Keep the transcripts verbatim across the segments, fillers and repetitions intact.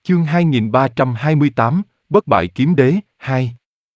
Chương hai nghìn ba trăm hai mươi tám, Bất bại kiếm đế, hai.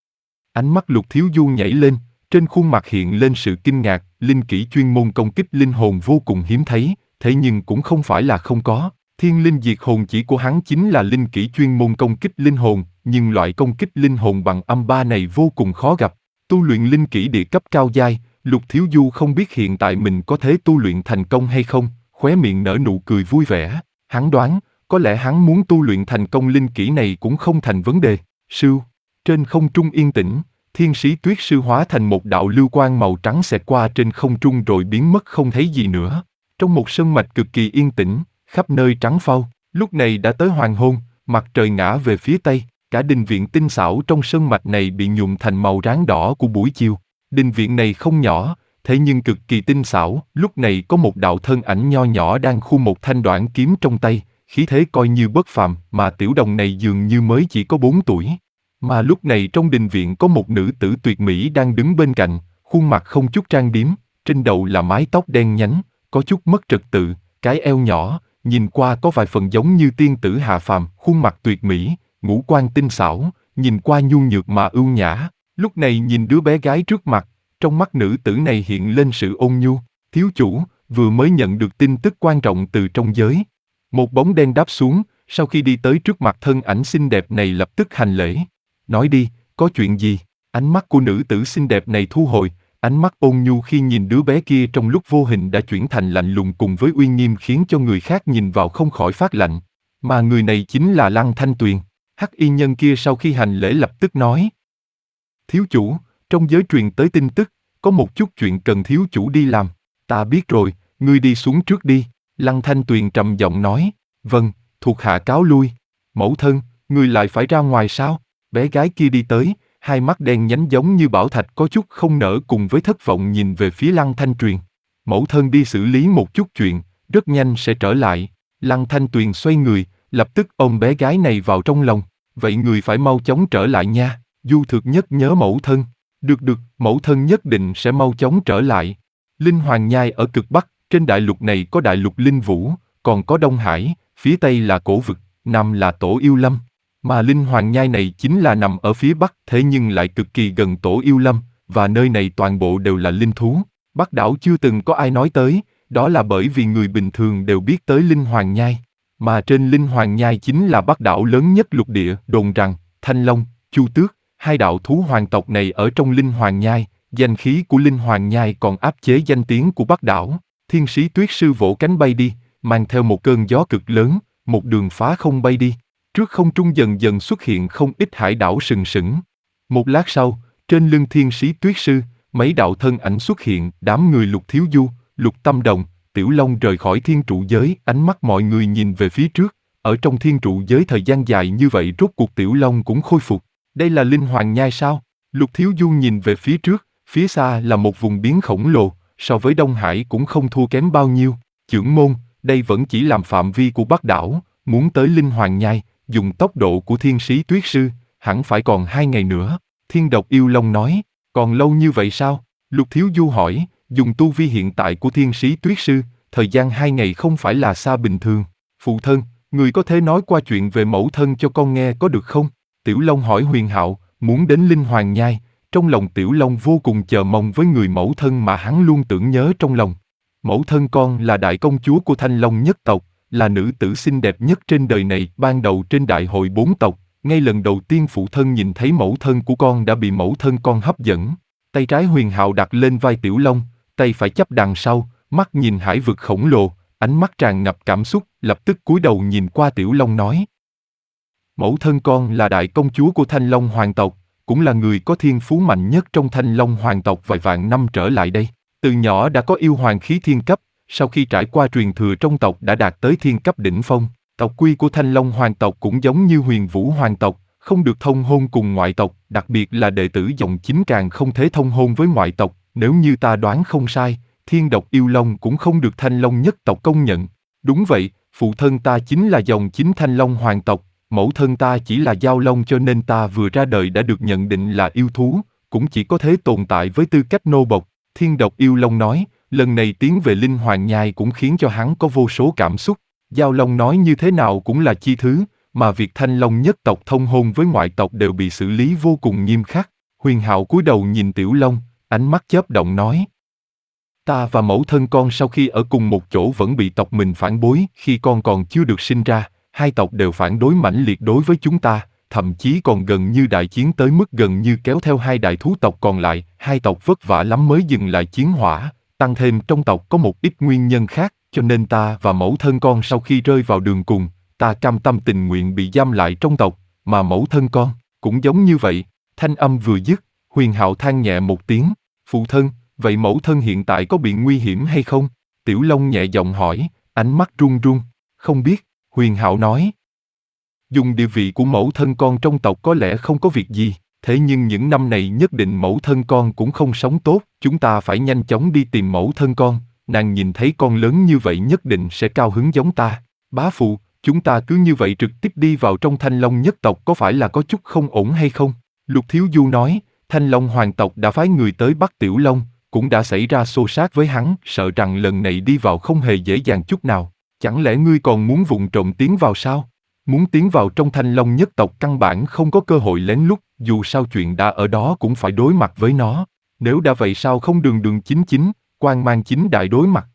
Ánh mắt Lục Thiếu Du nhảy lên, trên khuôn mặt hiện lên sự kinh ngạc, linh kỹ chuyên môn công kích linh hồn vô cùng hiếm thấy, thế nhưng cũng không phải là không có. Thiên linh diệt hồn chỉ của hắn chính là linh kỹ chuyên môn công kích linh hồn, nhưng loại công kích linh hồn bằng âm ba này vô cùng khó gặp. Tu luyện linh kỹ địa cấp cao giai, Lục Thiếu Du không biết hiện tại mình có thể tu luyện thành công hay không, khóe miệng nở nụ cười vui vẻ. Hắn đoán, có lẽ hắn muốn tu luyện thành công linh kỹ này cũng không thành vấn đề. Sưu, trên không trung yên tĩnh, thiên sĩ tuyết sư hóa thành một đạo lưu quang màu trắng xẹt qua trên không trung rồi biến mất không thấy gì nữa. Trong một sơn mạch cực kỳ yên tĩnh, khắp nơi trắng phau, lúc này đã tới hoàng hôn, mặt trời ngã về phía tây, cả đình viện tinh xảo trong sơn mạch này bị nhuộm thành màu ráng đỏ của buổi chiều. Đình viện này không nhỏ, thế nhưng cực kỳ tinh xảo, lúc này có một đạo thân ảnh nho nhỏ đang khu một thanh đoạn kiếm trong tay, khí thế coi như bất phàm, mà tiểu đồng này dường như mới chỉ có bốn tuổi. Mà lúc này trong đình viện có một nữ tử tuyệt mỹ đang đứng bên cạnh, khuôn mặt không chút trang điểm, trên đầu là mái tóc đen nhánh, có chút mất trật tự, cái eo nhỏ, nhìn qua có vài phần giống như tiên tử hạ phàm, khuôn mặt tuyệt mỹ, ngũ quan tinh xảo, nhìn qua nhu nhược mà ưu nhã. Lúc này nhìn đứa bé gái trước mặt, trong mắt nữ tử này hiện lên sự ôn nhu. Thiếu chủ, vừa mới nhận được tin tức quan trọng từ trong giới. Một bóng đen đáp xuống, sau khi đi tới trước mặt thân ảnh xinh đẹp này lập tức hành lễ. Nói đi, có chuyện gì? Ánh mắt của nữ tử xinh đẹp này thu hồi, ánh mắt ôn nhu khi nhìn đứa bé kia trong lúc vô hình đã chuyển thành lạnh lùng cùng với uy nghiêm khiến cho người khác nhìn vào không khỏi phát lạnh. Mà người này chính là Lăng Thanh Tuyền. Hắc y nhân kia sau khi hành lễ lập tức nói. Thiếu chủ, trong giới truyền tới tin tức, có một chút chuyện cần thiếu chủ đi làm. Ta biết rồi, ngươi đi xuống trước đi. Lăng Thanh Tuyền trầm giọng nói. Vâng, thuộc hạ cáo lui. Mẫu thân, ngươi lại phải ra ngoài sao? Bé gái kia đi tới, hai mắt đen nhánh giống như bảo thạch có chút không nở cùng với thất vọng nhìn về phía Lăng Thanh Tuyền. Mẫu thân đi xử lý một chút chuyện, rất nhanh sẽ trở lại. Lăng Thanh Tuyền xoay người, lập tức ôm bé gái này vào trong lòng. Vậy người phải mau chóng trở lại nha, Du Thược Nhất nhớ mẫu thân. Được được, mẫu thân nhất định sẽ mau chóng trở lại. Linh Hoàng Nhai ở cực Bắc, trên đại lục này có đại lục Linh Vũ, còn có Đông Hải, phía Tây là Cổ Vực, Nam là Tổ Yêu Lâm. Mà Linh Hoàng Nhai này chính là nằm ở phía Bắc thế nhưng lại cực kỳ gần Tổ Yêu Lâm, và nơi này toàn bộ đều là linh thú. Bắc đảo chưa từng có ai nói tới, đó là bởi vì người bình thường đều biết tới Linh Hoàng Nhai. Mà trên Linh Hoàng Nhai chính là Bắc đảo lớn nhất lục địa, đồn rằng, Thanh Long, Chu Tước, hai đạo thú hoàng tộc này ở trong Linh Hoàng Nhai, danh khí của Linh Hoàng Nhai còn áp chế danh tiếng của Bắc đảo. Thiên sĩ tuyết sư vỗ cánh bay đi, mang theo một cơn gió cực lớn, một đường phá không bay đi. Trước không trung dần dần xuất hiện không ít hải đảo sừng sững. Một lát sau, trên lưng thiên sĩ tuyết sư, mấy đạo thân ảnh xuất hiện, đám người Lục Thiếu Du, Lục Tâm Đồng, Tiểu Long rời khỏi thiên trụ giới, ánh mắt mọi người nhìn về phía trước. Ở trong thiên trụ giới thời gian dài như vậy rốt cuộc Tiểu Long cũng khôi phục. Đây là Linh Hoàng Nhai sao? Lục Thiếu Du nhìn về phía trước, phía xa là một vùng biển khổng lồ, so với Đông Hải cũng không thua kém bao nhiêu. Chưởng môn, đây vẫn chỉ làm phạm vi của Bắc đảo, muốn tới Linh Hoàng Nhai, dùng tốc độ của thiên sĩ tuyết sư, hẳn phải còn hai ngày nữa. Thiên độc yêu long nói, còn lâu như vậy sao? Lục Thiếu Du hỏi, dùng tu vi hiện tại của thiên sĩ tuyết sư, thời gian hai ngày không phải là xa bình thường. Phụ thân, người có thể nói qua chuyện về mẫu thân cho con nghe có được không? Tiểu Long hỏi Huyền Hạo, muốn đến Linh Hoàng Nhai, trong lòng Tiểu Long vô cùng chờ mong với người mẫu thân mà hắn luôn tưởng nhớ trong lòng. Mẫu thân con là đại công chúa của Thanh Long nhất tộc, là nữ tử xinh đẹp nhất trên đời này. Ban đầu trên đại hội bốn tộc, ngay lần đầu tiên phụ thân nhìn thấy mẫu thân của con đã bị mẫu thân con hấp dẫn. Tay trái Huyền Hạo đặt lên vai Tiểu Long, tay phải chắp đằng sau, mắt nhìn hải vực khổng lồ, ánh mắt tràn ngập cảm xúc, lập tức cúi đầu nhìn qua Tiểu Long nói. Mẫu thân con là đại công chúa của Thanh Long hoàng tộc, cũng là người có thiên phú mạnh nhất trong Thanh Long hoàng tộc vài vạn năm trở lại đây. Từ nhỏ đã có yêu hoàng khí thiên cấp, sau khi trải qua truyền thừa trong tộc đã đạt tới thiên cấp đỉnh phong. Tộc quy của Thanh Long hoàng tộc cũng giống như Huyền Vũ hoàng tộc, không được thông hôn cùng ngoại tộc, đặc biệt là đệ tử dòng chính càng không thể thông hôn với ngoại tộc. Nếu như ta đoán không sai, thiên độc yêu long cũng không được Thanh Long nhất tộc công nhận. Đúng vậy, phụ thân ta chính là dòng chính Thanh Long hoàng tộc, mẫu thân ta chỉ là giao long cho nên ta vừa ra đời đã được nhận định là yêu thú, cũng chỉ có thể tồn tại với tư cách nô bộc. Thiên độc yêu long nói, lần này tiến về Linh Hoàng Nhai cũng khiến cho hắn có vô số cảm xúc. Giao long nói như thế nào cũng là chi thứ, mà việc Thanh Long nhất tộc thông hôn với ngoại tộc đều bị xử lý vô cùng nghiêm khắc. Huyền Hạo cúi đầu nhìn Tiểu Long, ánh mắt chớp động nói. Ta và mẫu thân con sau khi ở cùng một chỗ vẫn bị tộc mình phản bội, khi con còn chưa được sinh ra, hai tộc đều phản đối mãnh liệt đối với chúng ta, thậm chí còn gần như đại chiến tới mức gần như kéo theo hai đại thú tộc còn lại, hai tộc vất vả lắm mới dừng lại chiến hỏa, tăng thêm trong tộc có một ít nguyên nhân khác, cho nên ta và mẫu thân con sau khi rơi vào đường cùng, ta cam tâm tình nguyện bị giam lại trong tộc, mà mẫu thân con cũng giống như vậy. Thanh âm vừa dứt, Huyền Hạo than nhẹ một tiếng, phụ thân, vậy mẫu thân hiện tại có bị nguy hiểm hay không? Tiểu Long nhẹ giọng hỏi, ánh mắt run run, không biết, Huyền Hạo nói. Dùng địa vị của mẫu thân con trong tộc có lẽ không có việc gì, thế nhưng những năm này nhất định mẫu thân con cũng không sống tốt, chúng ta phải nhanh chóng đi tìm mẫu thân con, nàng nhìn thấy con lớn như vậy nhất định sẽ cao hứng giống ta. Bá phụ, chúng ta cứ như vậy trực tiếp đi vào trong Thanh Long nhất tộc có phải là có chút không ổn hay không? Lục Thiếu Du nói, Thanh Long hoàng tộc đã phái người tới bắt Tiểu Long, cũng đã xảy ra xô xát với hắn, sợ rằng lần này đi vào không hề dễ dàng chút nào. Chẳng lẽ ngươi còn muốn vụng trộm tiến vào sao? Muốn tiến vào trong Thanh Long nhất tộc căn bản không có cơ hội lén lút, dù sao chuyện đã ở đó cũng phải đối mặt với nó. Nếu đã vậy sao không đường đường chính chính, quang mang chính đại đối mặt?